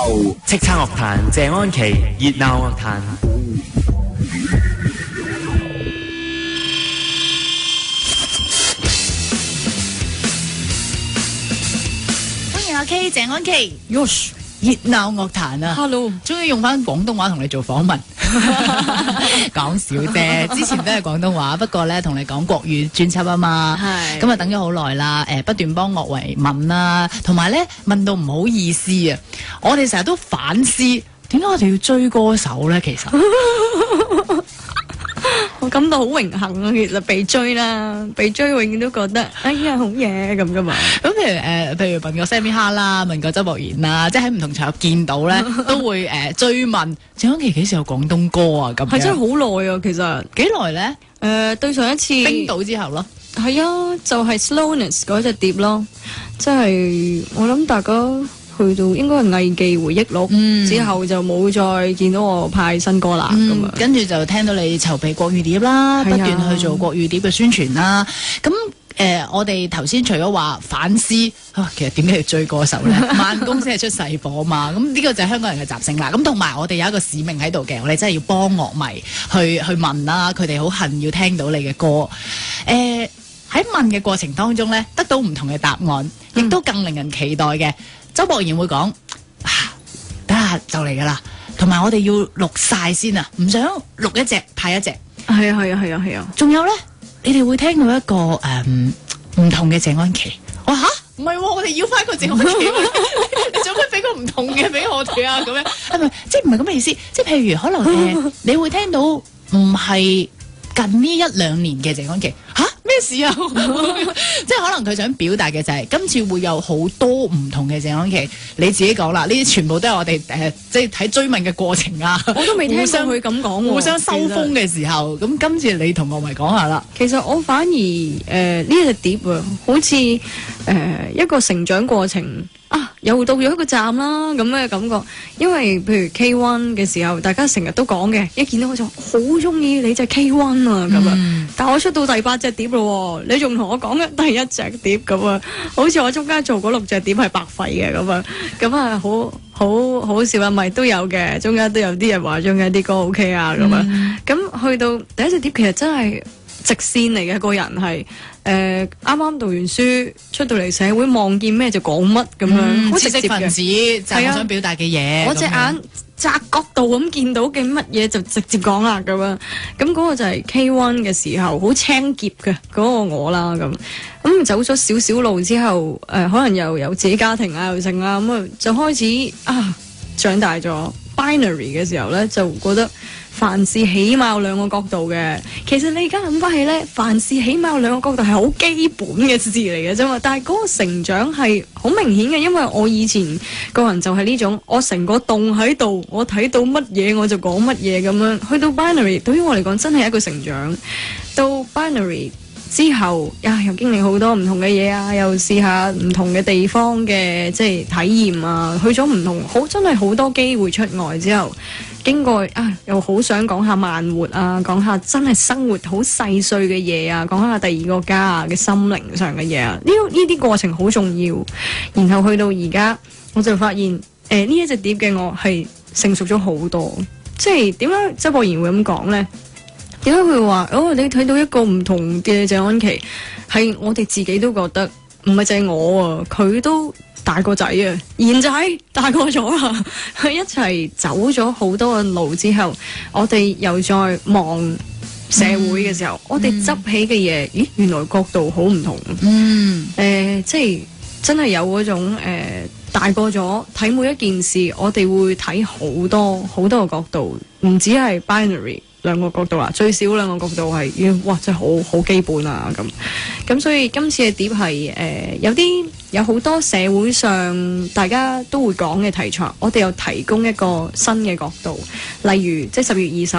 叱咤樂壇謝安琪，熱鬧樂壇。 歡迎阿 K 謝安琪 ，Yosh 熱鬧樂壇啊 ，Hello， 終於用翻廣東話同你做訪問，講笑啫。之前都係廣東話，不過咧同你講國語專輯啊嘛， 係咁啊等咗好耐啦。不斷幫樂維問啦，同埋咧問到唔好意思啊，我哋成日都反思，點解我哋要追歌手咧？其實我感到好榮幸啊！其實被追啦，被追永遠都覺得哎呀好嘢咁噶嘛。 咁譬如問過 Sammy Ha 啦，問過周博賢啦，即係喺唔同場合見到咧，都會追問謝安琪幾時有廣東歌啊？咁係真係好耐啊，其實幾耐咧？ 對上一次冰島之後咯， 係啊，就係 Slowness 嗰隻碟咯，即係我諗大家去到應該係藝伎回憶錄之後就冇再見到我派新歌啦，咁啊， 跟住就聽到你籌備國語碟啦，不斷去做國語碟嘅宣傳啦。咁我哋頭先除咗話反思，其實點解要追歌手咧？慢工先係出細貨嘛。咁呢個就係香港人嘅習性啦。咁同埋我哋有一個使命喺度嘅，我哋真係要幫樂迷去問啦，佢哋好恨要聽到你嘅歌。喺問嘅過程當中咧，得到唔同嘅答案，亦都更令人期待嘅。周博賢會講等下就嚟噶啦，同埋我哋要錄晒先啊，唔想錄一隻派一隻。 係啊， 仲有咧，你哋會聽到一個唔同嘅謝安琪。我話吓，唔係，我哋要翻個謝安琪，你做乜俾個唔同嘅俾我哋啊？咁樣係咪？即係唔係咁嘅意思？即係譬如可能你會聽到唔係近呢一兩年嘅謝安琪吓。咩事啊？即係可能佢想表達嘅就係今次會有好多唔同嘅謝安琪，你自己講啦，呢啲全部都係我哋即係睇追問嘅過程啊。 我都未聽過佢咁講， 互相收風嘅時候，咁今次你同我咪講下啦。 其實我反而呢隻碟啊，好似一個成長過程啊，又到咗一個站啦咁嘅感覺。因為譬如 K1 嘅時候，大家成日都講嘅，一見到我就好中意你隻 K1 啊咁啊。但我出到第8隻碟咯，你仲同我講嘅第1隻碟咁啊，好似我中間做嗰6隻碟係白費嘅咁啊，咁啊好笑啊，咪都有嘅，中間都有啲人話中間啲歌 OK 啊咁啊，咁去到第1隻碟其實真係直線嚟嘅，個人係啱啱讀完書出到嚟社會，望見咩就講乜咁樣，好直接嘅。知識分子就係我想表達嘅嘢。我隻眼窄角度咁見到嘅乜嘢就直接講啦咁樣。咁嗰個就係 K1 嘅時候好青澀嘅嗰個我啦咁。咁走咗少少路之後，可能又有自己家庭啊又成啊，咁啊就開始長大咗 binary 嘅時候咧，就覺得凡事起碼有2個角度嘅。其實你而家諗翻起咧，凡事起碼有2個角度係好基本嘅事嚟嘅啫嘛。但係嗰個成長係好明顯嘅，因為我以前個人就係呢種，我成個洞喺度，我睇到乜嘢我就講乜嘢咁樣。去到 binary 對於我嚟講真係一個成長。到 binary 之後又經歷好多唔同嘅嘢啊，又試下唔同嘅地方嘅即係體驗啊，去咗唔同真係好多機會出外之後，經過又好想講下慢活啊，講下真係生活好細碎嘅嘢啊，講下第2個家啊嘅心靈上嘅嘢啊，呢啲過程好重要。然後去到而家，我就發現呢一隻碟嘅我係成熟咗好多。即係點解周博賢會咁講呢？點解佢話你睇到一個唔同嘅謝安琪，係我哋自己都覺得唔係淨係我啊，佢都大個仔啊，賢仔大個咗啦，佢一齊走咗好多嘅路之後，我哋又再望社會嘅時候，我哋執起嘅嘢，咦，原來角度好唔同。即係真係有嗰種大個咗睇每一件事，我哋會睇好多好多個角度，唔止係 binary。2個角度啦，最少2個角度係，哇！真係好基本啊咁，所以今次嘅碟係有好多社會上大家都會講嘅題材，我哋又提供一個新嘅角度，例如即係10月20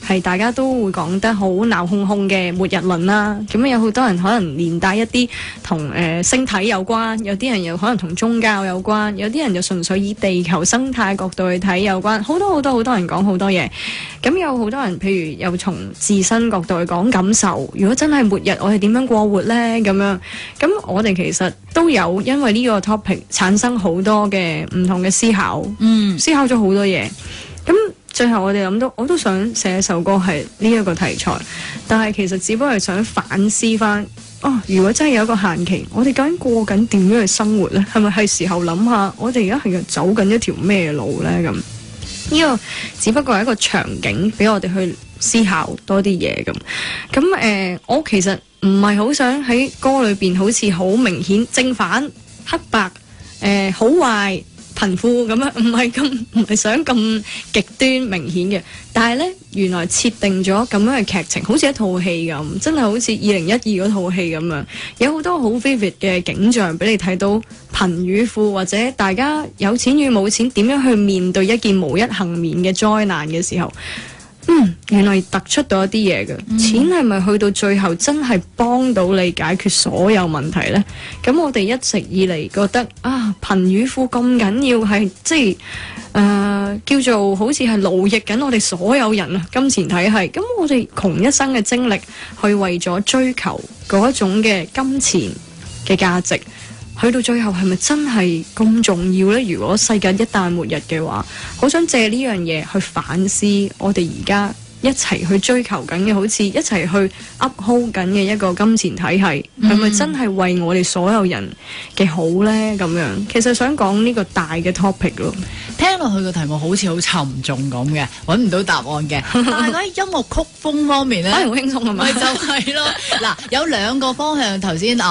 係大家都會講得好鬧哄哄嘅末日論啦。咁有好多人可能連帶一啲同星體有關，有啲人又可能同宗教有關，有啲人就純粹以地球生態角度去睇有關，好多人講好多嘢。咁有好多人譬如又從自身角度去講感受，如果真係末日，我哋點樣過活呢？咁樣，咁我哋其實都有因為呢個 topic 產生好多嘅唔同嘅思考，思考咗好多嘢。咁最後我哋諗到，我都想寫一首歌係呢一個題材，但係其實只不過係想反思翻，如果真係有一個限期，我哋究竟過緊點樣去生活呢？係咪係時候諗下，我哋而家係走緊一條咩路呢？咁呢個只不過係一個場景，俾我哋去思考多啲嘢咁。咁我其實唔係好想喺歌裏邊好似好明顯正反黑白，好壞貧富咁樣，唔係想咁極端明顯嘅。但係呢，原來設定咗咁樣嘅劇情，好似一套戲咁，真係好似2012嗰套戲咁樣，有好多好 vivid 嘅景象俾你睇到貧與富，或者大家有錢與冇錢點樣去面對一件無一幸免嘅災難嘅時候。原來突出到一啲嘢嘅，錢係咪去到最後真係幫到你解決所有問題呢？咁我哋一直以嚟覺得貧與富咁緊要，係即係叫做好似係勞役緊我哋所有人啊，金錢體系。咁我哋窮一生嘅精力去為咗追求嗰一種嘅金錢嘅價值，去到最後係咪真係咁重要呢？如果世界一旦末日嘅話，好想借呢樣嘢去反思我哋而家一齊去追求緊嘅，好似一齊去 uphold 緊嘅一個金錢體系，係咪真係為我哋所有人嘅好呢？咁樣其實想講呢個大嘅 topic 咯。 聽落去個題目好似好沉重咁嘅，揾唔到答案嘅。但係喺音樂曲風方面咧， 好輕鬆係咪？ 就係咯。嗱，有兩個方向，頭先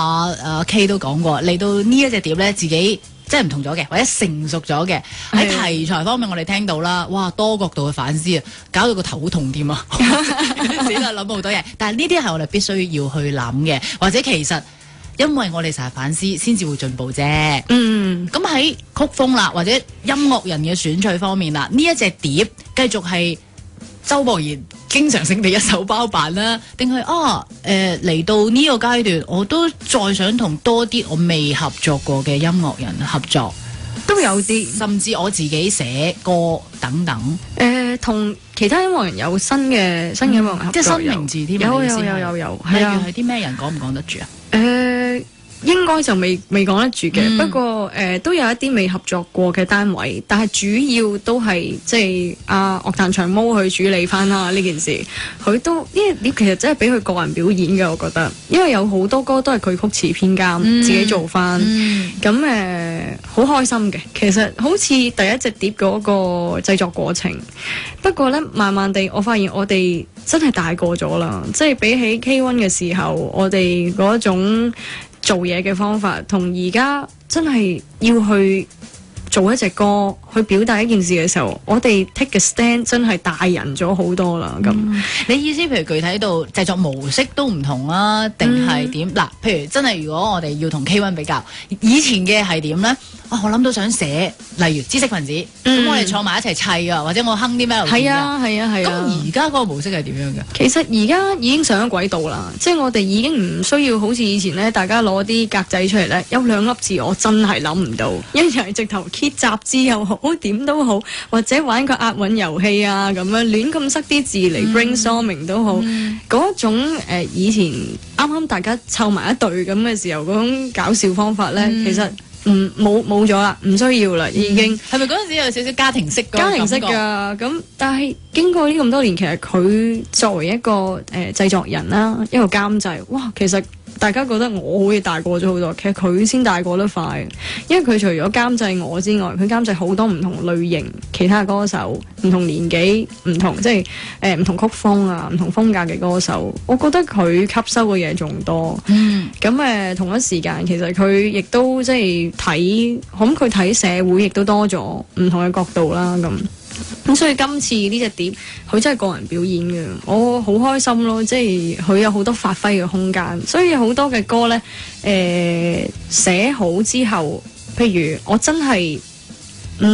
K 都講過，嚟到呢一隻碟咧，自己即係唔同咗嘅，或者成熟咗嘅。喺題材方面，我哋聽到啦，哇，多角度嘅反思啊，搞到個頭好痛添啊！自己都諗好多嘢，但係呢啲係我哋必須要去諗嘅，或者其實。因為我哋成日反思，先至會進步啫。咁喺曲風啦，或者音樂人嘅選取方面啦，呢一隻碟繼續係周博賢經常性地一手包辦啦，定係嚟到呢個階段，我都再想同多啲我未合作過嘅音樂人合作， 都有啲， 甚至我自己寫歌等等。 同其他音樂人有新嘅音樂人合作， 即係新名字添。 有， 例如係啲咩人講唔講得住啊？ 應該就未講得住嘅，不過都有一啲未合作過嘅單位，但係主要都係即係樂壇長毛去處理翻啦呢件事。佢都呢啲其實真係俾佢個人表演嘅，我覺得，因為有好多歌都係佢曲詞編監自己做翻，咁好開心嘅。其實好似第一隻碟嗰個製作過程，不過呢，慢慢地我發現我哋真係大個咗啦，即係比起 K1 嘅時候，我哋嗰種做嘢嘅方法，同而家真係要去做一隻歌，去表達一件事嘅時候，我哋 take a stand 真係大人咗好多啦。咁你意思譬如具體到製作模式都唔同啊，定係點？嗱，譬如真係如果我哋要同 K1 比較，以前嘅係點呢？我諗到想寫，例如知識分子，咁我哋坐埋一齊砌啊，或者我哼啲 melody。係啊。咁而家嗰個模式係點樣嘅？ 其實而家已經上咗軌道啦，即係我哋已經唔需要好似以前咧，大家攞啲格仔出嚟咧，有兩粒字我真係諗唔到，一係直頭揭雜誌又好，點都好，或者玩個押韻遊戲啊咁樣，亂咁塞啲字嚟 brainstorming 都好，嗰種以前啱啱大家湊埋一隊咁嘅時候嗰種搞笑方法咧，其實。冇咗啦，唔需要啦，已經。係咪嗰陣時有少少家庭式㗎？咁但係經過呢咁多年，其實佢作為一個製作人啦，一個監製，哇，其實大家覺得我好似大個咗好多，其實佢先大個得快，因為佢除咗監製我之外，佢監製好多唔同類型其他歌手，唔同年紀，唔同即係唔同曲風啊，唔同風格嘅歌手，我覺得佢吸收嘅嘢仲多。咁同一時間，其實佢亦都即係睇，咁佢睇社會亦都多咗唔同嘅角度啦。咁所以今次呢隻碟，佢真係個人表演嘅，我好開心咯！即係佢有好多發揮嘅空間，所以有好多嘅歌呢，寫好之後，譬如我真係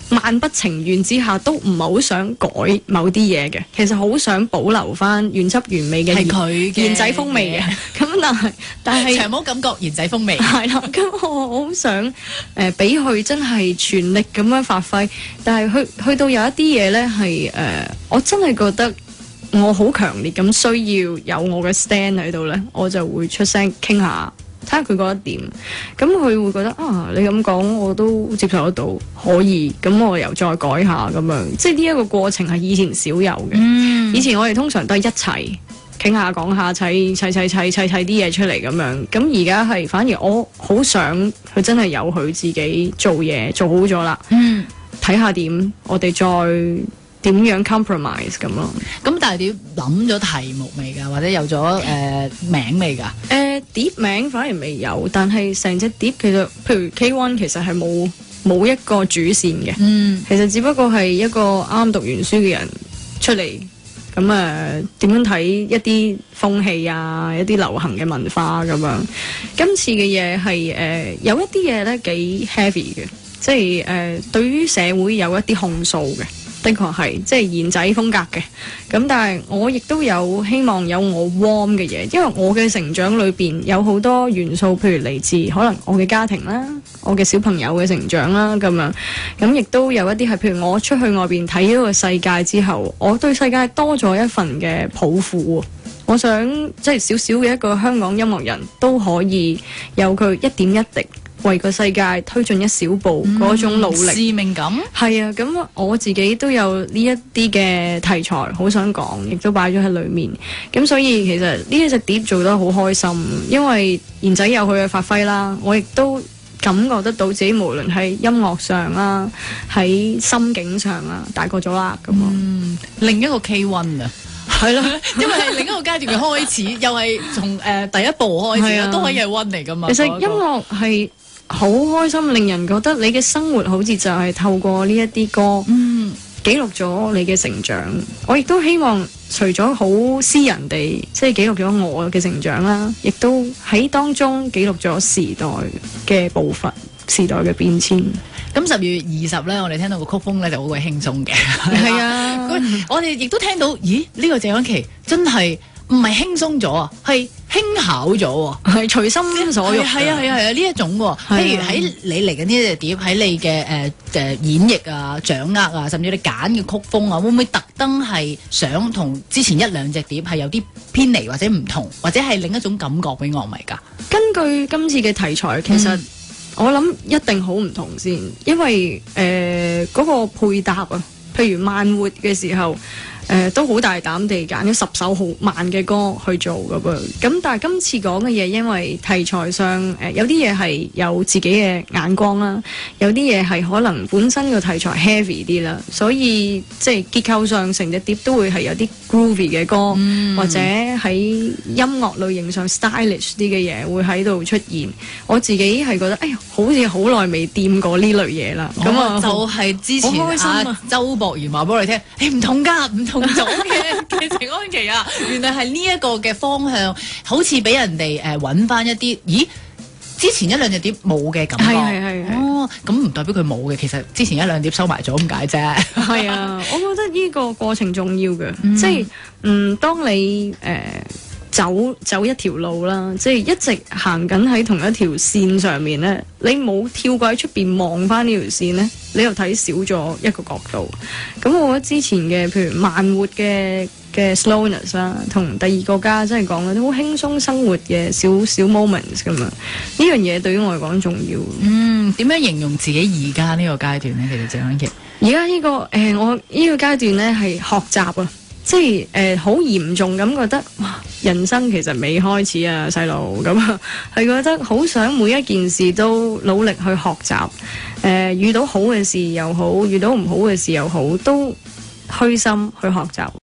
萬不情願之下都唔係好想改某啲嘢嘅，其實好想保留翻原汁原味嘅係佢嘅賢仔風味嘅。咁但係長毛感覺賢仔風味係啦，咁我好想俾佢真係全力咁樣發揮，但係去到有一啲嘢呢，係我真係覺得我好強烈咁需要有我嘅 stand 喺度呢，我就會出聲傾下。睇下佢覺得點，咁佢會覺得啊，你咁講我都接受得到，可以，咁我又再改下咁樣，即係呢一個過程係以前少有嘅。以前我哋通常都係一齊傾下講下砌啲嘢出嚟咁樣，咁而家係反而我好想佢真係有佢自己做嘢做好咗啦，睇下點，我哋再點樣 compromise 咁咯。 咁但係你諗咗題目未㗎？或者有咗名未㗎？ 碟名反而未有，但係成隻碟其實，譬如 K1 其實係冇一個主線嘅，其實只不過係一個啱讀完書嘅人出嚟，咁點樣睇一啲風氣啊，一啲流行嘅文化咁樣。今次嘅嘢係有一啲嘢咧幾 heavy 嘅，即係對於社會有一啲控訴嘅。的確係，即係賢仔風格嘅，咁但係我亦都有希望有我 warm 嘅嘢，因為我嘅成長裏邊有好多元素，譬如嚟自可能我嘅家庭啦，我嘅小朋友嘅成長啦咁樣，咁亦都有一啲係譬如我出去外邊睇咗個世界之後，我對世界多咗一份嘅抱負，我想即係少少嘅一個香港音樂人都可以有佢一點一滴為個世界推進一小步嗰種努力， 使命感係啊！咁我自己都有呢一啲嘅題材，好想講，亦都擺咗喺裏面。咁所以其實呢一隻碟做得好開心，因為賢仔有佢嘅發揮啦，我亦都感覺得到自己無論喺音樂上啦，喺心境上啦，大個咗啦咁啊！ 另一個 K1 啊！係咯，因為係另一個階段嘅開始，又係從第一步開始啦，都可以係 one 嚟噶嘛。 其實音樂係好開心，令人覺得你嘅生活好似就係透過呢一啲歌，記錄咗你嘅成長。我亦都希望除咗好私人地，即係記錄咗我嘅成長啦，亦都喺當中記錄咗時代嘅步伐、時代嘅變遷。 咁10月20咧，我哋聽到個曲風咧就好鬼輕鬆嘅， 係啊！ 我哋亦都聽到，咦？呢個謝安琪真係唔係輕鬆咗啊，係輕巧咗喎， 係隨心所欲。 係啊呢一種喎。譬如喺你嚟緊呢隻碟，喺你嘅演繹啊、掌握啊，甚至你揀嘅曲風啊，會唔會特登係想同之前一兩隻碟係有啲偏離或者唔同，或者係另一種感覺俾樂迷㗎？ 根據今次嘅題材，其實我諗一定好唔同先，因為嗰個配搭啊，譬如慢活嘅時候。都好大膽地揀咗10首好慢嘅歌去做㗎噃，咁但係今次講嘅嘢，因為題材上有啲嘢係有自己嘅眼光啦，有啲嘢係可能本身個題材 heavy 啲啦，所以即係結構上成隻碟都會係有啲 groovy 嘅歌，或者喺音樂類型上 stylish 啲嘅嘢會喺度出現。我自己係覺得，哎呀，好似好耐未掂過呢類嘢啦。咁啊， 就係之前周博賢話俾我哋聽，唔同㗎，唔同咗嘅謝安琪啊，原來係呢一個嘅方向，好似俾人哋揾翻一啲，咦？之前一兩隻碟冇嘅感覺， 係哦，咁唔代表佢冇嘅，其實之前一兩碟收埋咗咁解啫。 係啊，我覺得呢個過程重要嘅，即係當你走一條路啦，即係一直行緊喺同一條線上面咧，你冇跳過喺出邊望翻呢條線咧，你又睇少咗一個角度。咁我覺得之前嘅譬如慢活嘅 slowness 啦，同第二個家真係講嘅好輕鬆生活嘅小 moments 咁樣，呢樣嘢對於我嚟講重要。 點樣形容自己而家呢個階段咧？其實謝安琪而家呢個我呢個階段咧係學習啊。即係好嚴重咁覺得，哇！人生其實未開始啊，細路咁啊，係覺得好想每一件事都努力去學習。遇到好嘅事又好，遇到唔好嘅事又好，都虛心去學習。